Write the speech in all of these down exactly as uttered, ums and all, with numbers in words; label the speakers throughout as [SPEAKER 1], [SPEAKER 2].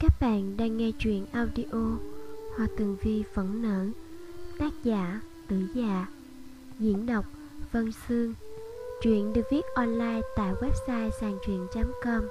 [SPEAKER 1] Các bạn đang nghe truyện audio Hoa Tường Vi Phẫn Nộ, tác giả Tử Dạ, diễn đọc Vân Sương. Truyện được viết online tại website sàn truyện chấm com.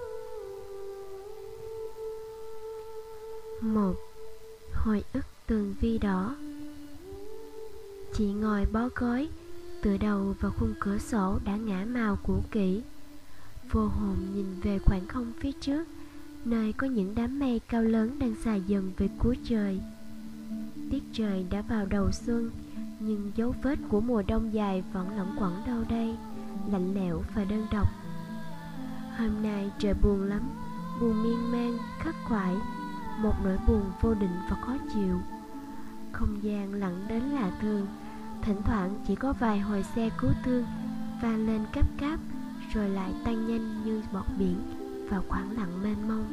[SPEAKER 1] một. Hồi ức Tường Vi đỏ. Chị ngồi bó gối, tựa đầu vào khung cửa sổ đã ngả màu cũ kỹ, vô hồn nhìn về khoảng không phía trước, nơi có những đám mây cao lớn đang xà dần về cuối trời. Tiết trời đã vào đầu xuân, nhưng dấu vết của mùa đông dài vẫn lẩn quẩn đâu đây, lạnh lẽo và đơn độc. Hôm nay trời buồn lắm, buồn miên man, khắc khoải, một nỗi buồn vô định và khó chịu. Không gian lặng đến lạ thường, thỉnh thoảng chỉ có vài hồi xe cứu thương vang lên cáp cáp, rồi lại tan nhanh như bọt biển vào khoảng lặng mênh mông.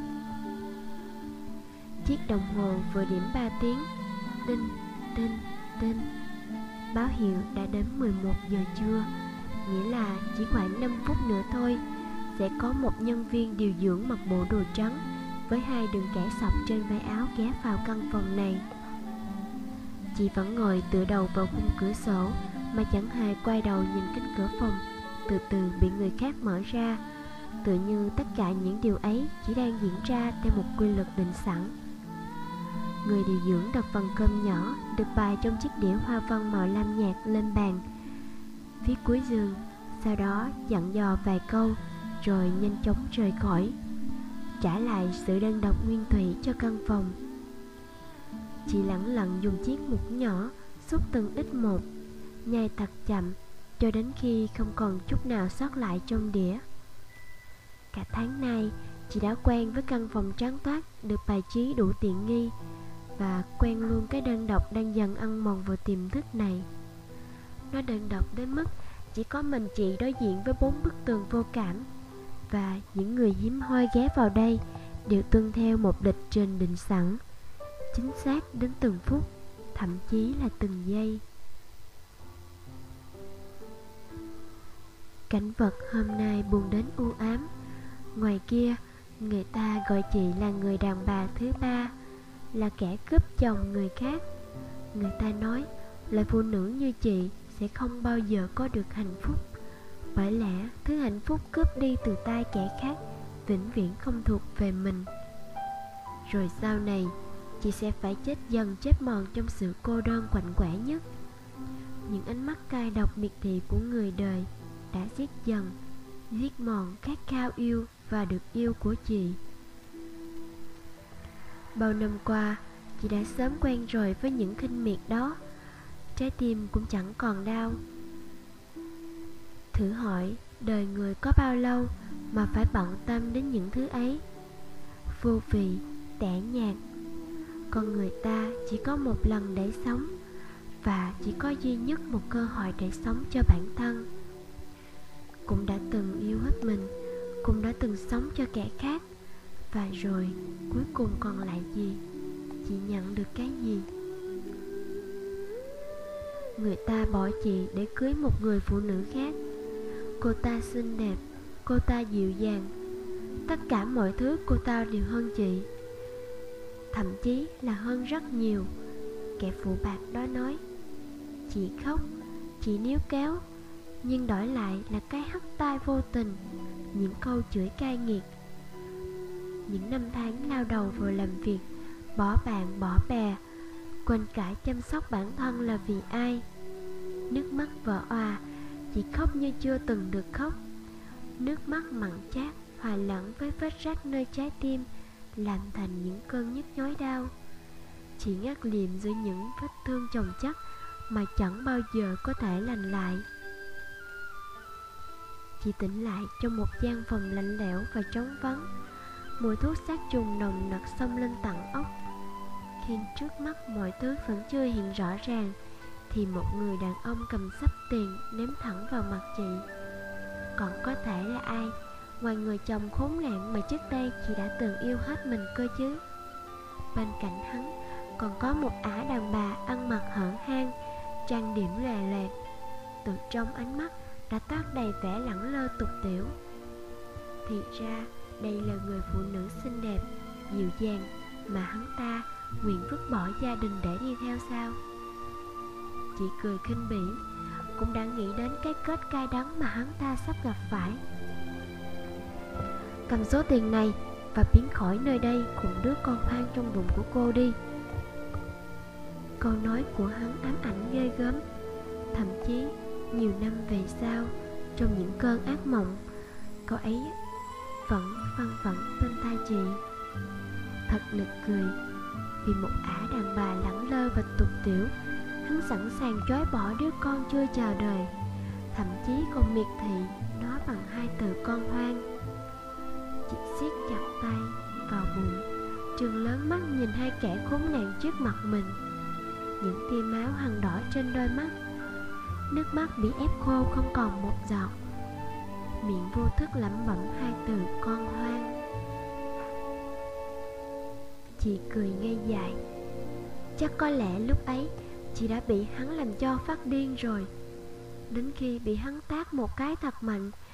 [SPEAKER 1] Chiếc đồng hồ vừa điểm ba tiếng, tinh, tinh, tinh, báo hiệu đã đến mười một giờ trưa, nghĩa là chỉ khoảng năm phút nữa thôi sẽ có một nhân viên điều dưỡng mặc bộ đồ trắng với hai đường kẻ sọc trên vai áo ghé vào căn phòng này. Chị vẫn ngồi tựa đầu vào khung cửa sổ mà chẳng hề quay đầu nhìn cánh cửa phòng từ từ bị người khác mở ra, tựa như tất cả những điều ấy chỉ đang diễn ra theo một quy luật định sẵn. Người điều dưỡng đặt phần cơm nhỏ được bày trong chiếc đĩa hoa văn màu lam nhạt lên bàn phía cuối giường, sau đó dặn dò vài câu rồi nhanh chóng rời khỏi, trả lại sự đơn độc nguyên thủy cho căn phòng. Chị lẳng lặng dùng chiếc muỗng nhỏ xúc từng ít một, nhai thật chậm cho đến khi không còn chút nào sót lại trong đĩa. Cả tháng nay, chị đã quen với căn phòng trắng toát được bài trí đủ tiện nghi, và quen luôn cái đơn độc đang dần ăn mòn vào tiềm thức này. Nó đơn độc đến mức chỉ có mình chị đối diện với bốn bức tường vô cảm, và những người hiếm hoi ghé vào đây đều tuân theo một lịch trình định sẵn, chính xác đến từng phút, thậm chí là từng giây. Cảnh vật hôm nay buồn đến u ám. Ngoài kia, người ta gọi chị là người đàn bà thứ ba, là kẻ cướp chồng người khác. Người ta nói là phụ nữ như chị sẽ không bao giờ có được hạnh phúc, bởi lẽ thứ hạnh phúc cướp đi từ tay kẻ khác vĩnh viễn không thuộc về mình. Rồi sau này, chị sẽ phải chết dần chết mòn trong sự cô đơn quạnh quẻ nhất. Những ánh mắt cay độc miệt thị của người đời đã giết dần, giết mòn khát khao yêu và được yêu của chị. Bao năm qua, chị đã sớm quen rồi với những khinh miệt đó, trái tim cũng chẳng còn đau. Thử hỏi, đời người có bao lâu mà phải bận tâm đến những thứ ấy? Vô vị, tẻ nhạt. Con người ta chỉ có một lần để sống, và chỉ có duy nhất một cơ hội để sống cho bản thân. Cũng đã từng yêu hết mình, cũng đã từng sống cho kẻ khác, và rồi cuối cùng còn lại gì? Chị nhận được cái gì? Người ta bỏ chị để cưới một người phụ nữ khác. Cô ta xinh đẹp, cô ta dịu dàng, tất cả mọi thứ cô ta đều hơn chị, thậm chí là hơn rất nhiều. Kẻ phụ bạc đó nói. Chị khóc, chị níu kéo, nhưng đổi lại là cái hắt tai vô tình, những câu chửi cay nghiệt. Những năm tháng lao đầu vào làm việc, bỏ bạn bỏ bè, quên cả chăm sóc bản thân là vì ai. Nước mắt vỡ òa, chị khóc như chưa từng được khóc. Nước mắt mặn chát hòa lẫn với vết rách nơi trái tim, làm thành những cơn nhức nhói đau. Chị ngắt liệm giữa những vết thương chồng chất mà chẳng bao giờ có thể lành lại. Chị tỉnh lại trong một gian phòng lạnh lẽo và trống vắng. Mùi thuốc sát trùng nồng nặc xông lên tận óc. Khi trước mắt mọi thứ vẫn chưa hiện rõ ràng, thì một người đàn ông cầm xấp tiền ném thẳng vào mặt chị. Còn có thể là ai ngoài người chồng khốn nạn mà trước đây chị đã từng yêu hết mình cơ chứ? Bên cạnh hắn còn có một ả đàn bà ăn mặc hở hang, trang điểm lòe loẹt. Từ trong ánh mắt đã toát đầy vẻ lẳng lơ tục tiểu. Thì ra đây là người phụ nữ xinh đẹp, dịu dàng, mà hắn ta nguyện vứt bỏ gia đình để đi theo sao? Chị cười khinh bỉ, cũng đã nghĩ đến cái kết cay đắng mà hắn ta sắp gặp phải. Cầm số tiền này và biến khỏi nơi đây cùng đứa con hoang trong bụng của cô đi. Câu nói của hắn ám ảnh ghê gớm. Thậm chí nhiều năm về sau, trong những cơn ác mộng, cậu ấy vẫn văng vẳng bên tai chị. Thật nực cười, vì một ả đàn bà lẳng lơ và tục tiểu, hắn sẵn sàng chối bỏ đứa con chưa chào đời, thậm chí còn miệt thị nó bằng hai từ con hoang. Chị siết chặt tay vào bụng, trừng lớn mắt nhìn hai kẻ khốn nạn trước mặt mình. Những tia máu hằn đỏ trên đôi mắt, nước mắt bị ép khô không còn một giọt. Miệng vô thức lẩm bẩm hai từ con hoang. Chị cười ngây dại. Chắc có lẽ lúc ấy chị đã bị hắn làm cho phát điên rồi. Đến khi bị hắn tát một cái thật mạnh,